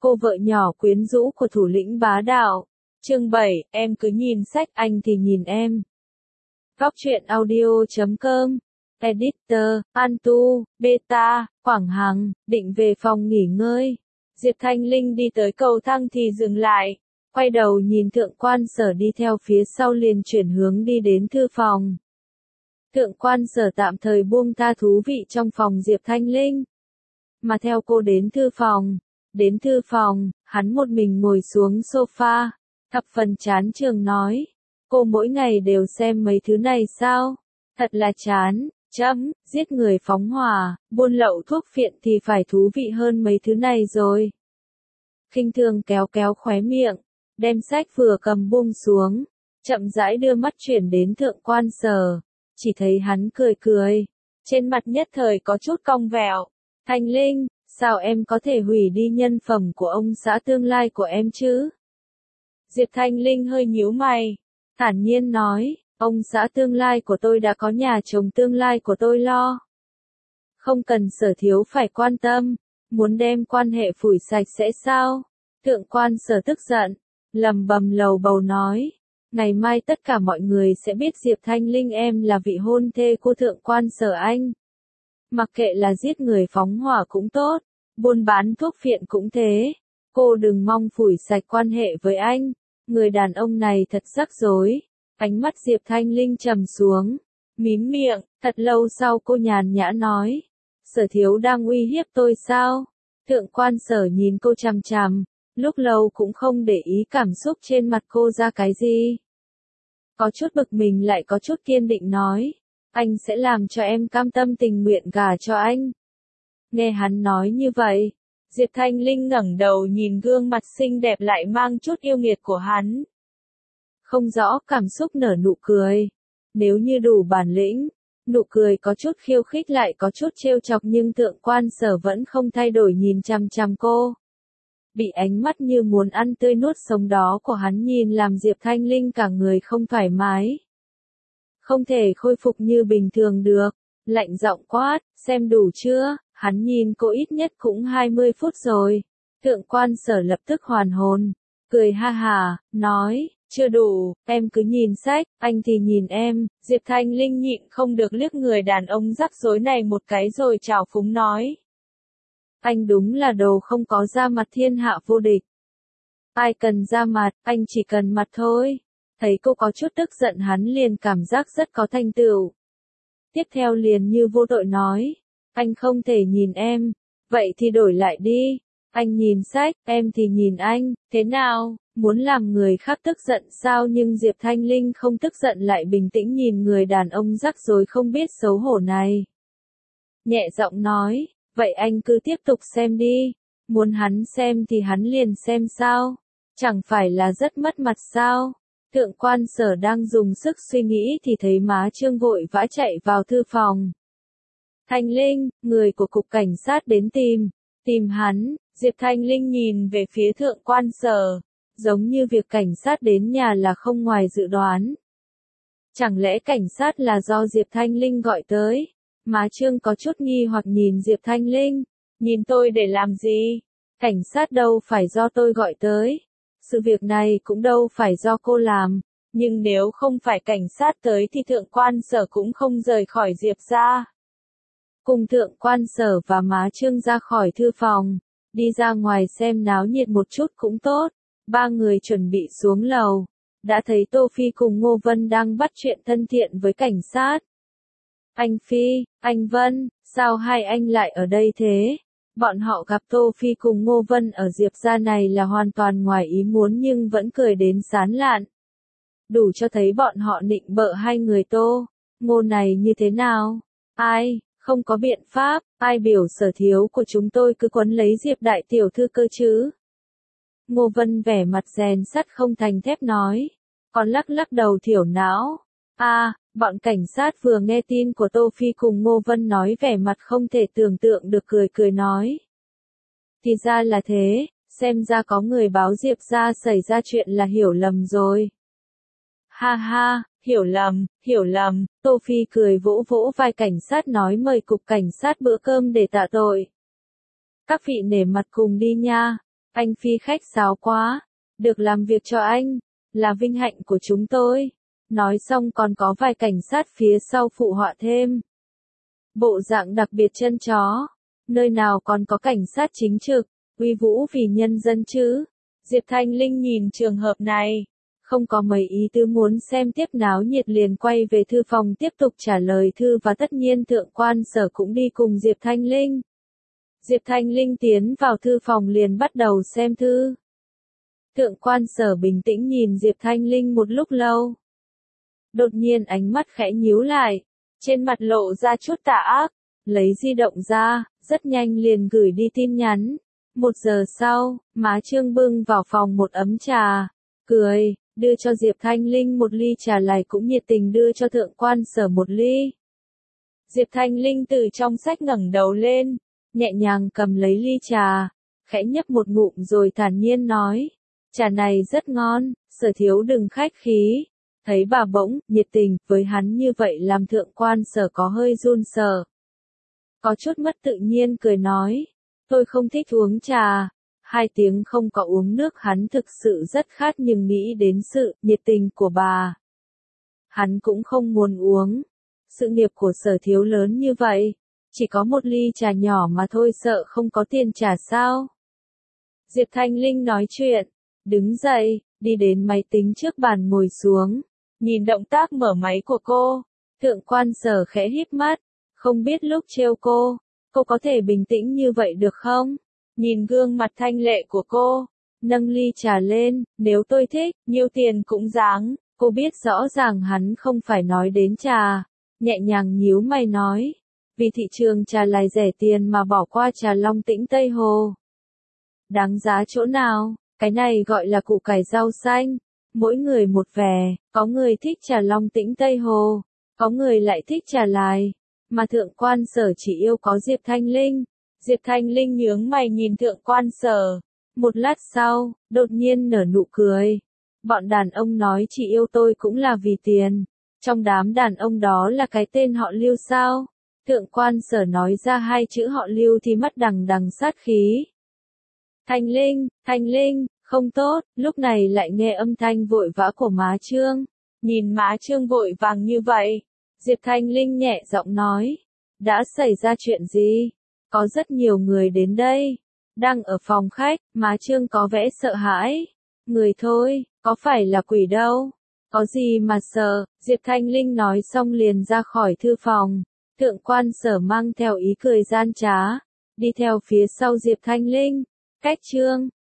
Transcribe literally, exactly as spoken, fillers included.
cô vợ nhỏ quyến rũ của thủ lĩnh bá đạo. Chương bảy, em cứ nhìn sách, anh thì nhìn em. Góc truyện audio chấm com. Editor, Antu, Beta, Quảng Hằng, định về phòng nghỉ ngơi. Diệp Thanh Linh đi tới cầu thang thì dừng lại. Quay đầu nhìn thượng quan sở đi theo phía sau liền chuyển hướng đi đến thư phòng. Thượng quan sở tạm thời buông tha thú vị trong phòng Diệp Thanh Linh. Mà theo cô đến thư phòng. Đến thư phòng, hắn một mình ngồi xuống sofa. Thập phần chán trường nói. Cô mỗi ngày đều xem mấy thứ này sao? Thật là chán, chấm, giết người phóng hỏa, buôn lậu thuốc phiện thì phải thú vị hơn mấy thứ này rồi. Khinh thường kéo kéo khóe miệng, đem sách vừa cầm buông xuống, chậm rãi đưa mắt chuyển đến thượng quan sở. Chỉ thấy hắn cười cười, trên mặt nhất thời có chút cong vẹo. Thanh Linh, sao em có thể hủy đi nhân phẩm của ông xã tương lai của em chứ? Diệp Thanh Linh hơi nhíu mày, thản nhiên nói, ông xã tương lai của tôi đã có nhà chồng tương lai của tôi lo. Không cần Sở thiếu phải quan tâm, muốn đem quan hệ phủi sạch sẽ sao? Thượng quan Sở tức giận, lầm bầm lầu bầu nói, ngày mai tất cả mọi người sẽ biết Diệp Thanh Linh em là vị hôn thê của thượng quan Sở anh. Mặc kệ là giết người phóng hỏa cũng tốt, buôn bán thuốc phiện cũng thế, cô đừng mong phủi sạch quan hệ với anh. Người đàn ông này thật rắc rối. Ánh mắt Diệp Thanh Linh trầm xuống, mím miệng, thật lâu sau cô nhàn nhã nói, Sở thiếu đang uy hiếp tôi sao? Thượng quan Sở nhìn cô chằm chằm, lúc lâu cũng không để ý cảm xúc trên mặt cô ra cái gì. Có chút bực mình lại có chút kiên định nói, anh sẽ làm cho em cam tâm tình nguyện gả cho anh. Nghe hắn nói như vậy, Diệp Thanh Linh ngẩng đầu nhìn gương mặt xinh đẹp lại mang chút yêu nghiệt của hắn. Không rõ cảm xúc nở nụ cười. Nếu như đủ bản lĩnh, nụ cười có chút khiêu khích lại có chút trêu chọc nhưng thượng quan Sở vẫn không thay đổi nhìn chằm chằm cô. Bị ánh mắt như muốn ăn tươi nuốt sống đó của hắn nhìn làm Diệp Thanh Linh cả người không thoải mái. Không thể khôi phục như bình thường được, lạnh giọng quát, xem đủ chưa? Hắn nhìn cô ít nhất cũng hai mươi phút rồi. Thượng quan Sở lập tức hoàn hồn, cười ha hà, nói, chưa đủ, em cứ nhìn sách, anh thì nhìn em. Diệp Thanh Linh nhịn không được liếc người đàn ông rắc rối này một cái rồi trào phúng nói. Anh đúng là đồ không có da mặt thiên hạ vô địch. Ai cần da mặt, anh chỉ cần mặt thôi. Thấy cô có chút tức giận hắn liền cảm giác rất có thành tựu. Tiếp theo liền như vô tội nói. Anh không thể nhìn em, vậy thì đổi lại đi. Anh nhìn sách, em thì nhìn anh, thế nào, muốn làm người khác tức giận sao? Nhưng Diệp Thanh Linh không tức giận lại bình tĩnh nhìn người đàn ông rắc rối không biết xấu hổ này. Nhẹ giọng nói, vậy anh cứ tiếp tục xem đi, muốn hắn xem thì hắn liền xem sao, chẳng phải là rất mất mặt sao? Thượng quan Sở đang dùng sức suy nghĩ thì thấy má Trương vội vã chạy vào thư phòng. Thanh Linh, người của cục cảnh sát đến tìm, tìm hắn. Diệp Thanh Linh nhìn về phía thượng quan Sở, giống như việc cảnh sát đến nhà là không ngoài dự đoán. Chẳng lẽ cảnh sát là do Diệp Thanh Linh gọi tới? Má Trương có chút nghi hoặc nhìn Diệp Thanh Linh, nhìn tôi để làm gì? Cảnh sát đâu phải do tôi gọi tới. Sự việc này cũng đâu phải do cô làm, nhưng nếu không phải cảnh sát tới thì thượng quan Sở cũng không rời khỏi Diệp gia. Cùng thượng quan Sở và má Trương ra khỏi thư phòng, đi ra ngoài xem náo nhiệt một chút cũng tốt. Ba người chuẩn bị xuống lầu, đã thấy Tô Phi cùng Ngô Vân đang bắt chuyện thân thiện với cảnh sát. Anh Phi, anh Vân, sao hai anh lại ở đây thế? Bọn họ gặp Tô Phi cùng Ngô Vân ở Diệp gia này là hoàn toàn ngoài ý muốn nhưng vẫn cười đến sán lạn. Đủ cho thấy bọn họ nịnh bợ hai người Tô, Ngô này như thế nào? Ai? Không có biện pháp, ai biểu Sở thiếu của chúng tôi cứ quấn lấy Diệp đại tiểu thư cơ chứ? Ngô Vân vẻ mặt rèn sắt không thành thép nói, còn lắc lắc đầu thiểu não. A, à, bọn cảnh sát vừa nghe tin của Tô Phi cùng Ngô Vân nói vẻ mặt không thể tưởng tượng được cười cười nói. Thì ra là thế, xem ra có người báo Diệp gia xảy ra chuyện là hiểu lầm rồi. Ha ha, hiểu lầm, hiểu lầm, Tô Phi cười vỗ vỗ vai cảnh sát nói mời cục cảnh sát bữa cơm để tạ tội. Các vị nể mặt cùng đi nha. Anh Phi khách sáo quá, được làm việc cho anh, là vinh hạnh của chúng tôi. Nói xong còn có vài cảnh sát phía sau phụ họa thêm. Bộ dạng đặc biệt chân chó, nơi nào còn có cảnh sát chính trực, uy vũ vì nhân dân chứ. Diệp Thanh Linh nhìn trường hợp này, không có mấy ý tứ muốn xem tiếp náo nhiệt liền quay về thư phòng tiếp tục trả lời thư và tất nhiên thượng quan Sở cũng đi cùng Diệp Thanh Linh. Diệp Thanh Linh tiến vào thư phòng liền bắt đầu xem thư. Thượng quan Sở bình tĩnh nhìn Diệp Thanh Linh một lúc lâu. Đột nhiên ánh mắt khẽ nhíu lại, trên mặt lộ ra chút tà ác, lấy di động ra, rất nhanh liền gửi đi tin nhắn. Một giờ sau, má Trương bưng vào phòng một ấm trà, cười, đưa cho Diệp Thanh Linh một ly trà lại cũng nhiệt tình đưa cho thượng quan Sở một ly. Diệp Thanh Linh từ trong sách ngẩng đầu lên, nhẹ nhàng cầm lấy ly trà, khẽ nhấp một ngụm rồi thản nhiên nói, trà này rất ngon, Sở thiếu đừng khách khí. Thấy bà bỗng, nhiệt tình, với hắn như vậy làm thượng quan Sở có hơi run sợ. Có chút mất tự nhiên cười nói, tôi không thích uống trà. Hai tiếng không có uống nước hắn thực sự rất khát nhưng nghĩ đến sự nhiệt tình của bà. Hắn cũng không muốn uống. Sự nghiệp của Sở thiếu lớn như vậy, chỉ có một ly trà nhỏ mà thôi sợ không có tiền trả sao. Diệp Thanh Linh nói chuyện, đứng dậy, đi đến máy tính trước bàn ngồi xuống, nhìn động tác mở máy của cô, thượng quan Sở khẽ híp mắt, không biết lúc trêu cô, cô có thể bình tĩnh như vậy được không? Nhìn gương mặt thanh lệ của cô, nâng ly trà lên, nếu tôi thích, nhiêu tiền cũng dáng, cô biết rõ ràng hắn không phải nói đến trà, nhẹ nhàng nhíu mày nói, vì thị trường trà lại rẻ tiền mà bỏ qua trà Long Tĩnh Tây Hồ. Đáng giá chỗ nào, cái này gọi là củ cải rau xanh, mỗi người một vẻ, có người thích trà Long Tĩnh Tây Hồ, có người lại thích trà Lài, mà thượng quan Sở chỉ yêu có Diệp Thanh Linh. Diệp Thanh Linh nhướng mày nhìn thượng quan Sở, một lát sau, đột nhiên nở nụ cười. Bọn đàn ông nói chỉ yêu tôi cũng là vì tiền, trong đám đàn ông đó là cái tên họ Lưu sao? Thượng quan Sở nói ra hai chữ họ Lưu thì mắt đằng đằng sát khí. Thanh Linh, Thanh Linh, không tốt, lúc này lại nghe âm thanh vội vã của má Trương. Nhìn má Trương vội vàng như vậy, Diệp Thanh Linh nhẹ giọng nói, đã xảy ra chuyện gì? Có rất nhiều người đến đây, đang ở phòng khách, má Trương có vẻ sợ hãi. Người thôi, có phải là quỷ đâu, có gì mà sợ, Diệp Thanh Linh nói xong liền ra khỏi thư phòng. Thượng quan Sở mang theo ý cười gian trá, đi theo phía sau Diệp Thanh Linh, cách Trương,